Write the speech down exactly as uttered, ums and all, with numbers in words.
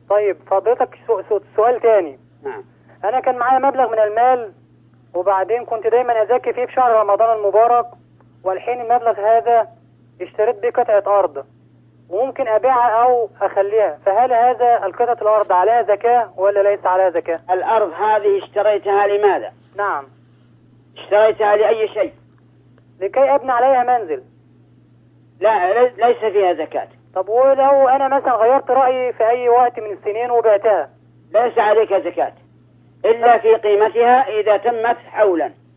طيب فضيلتك سو- سو- سؤال تاني. نعم. انا كان معايا مبلغ من المال، وبعدين كنت دايما ازكي فيه في شهر رمضان المبارك، والحين المبلغ هذا اشتريت بيه قطعة ارض وممكن ابيعها او اخليها، فهل هذا القطعة الارض عليها زكاة ولا ليس عليها زكاة؟ الأرض هذه اشتريتها لماذا؟ نعم. اشتريتها لأي شيء؟ لكي ابني عليها منزل. لا، لي- ليس فيها زكاة. طب ولو انا مثلا غيرت رأيي في اي وقت من السنين وبعتها؟ ليس عليك زكاة إلا في قيمتها إذا تمت حولا.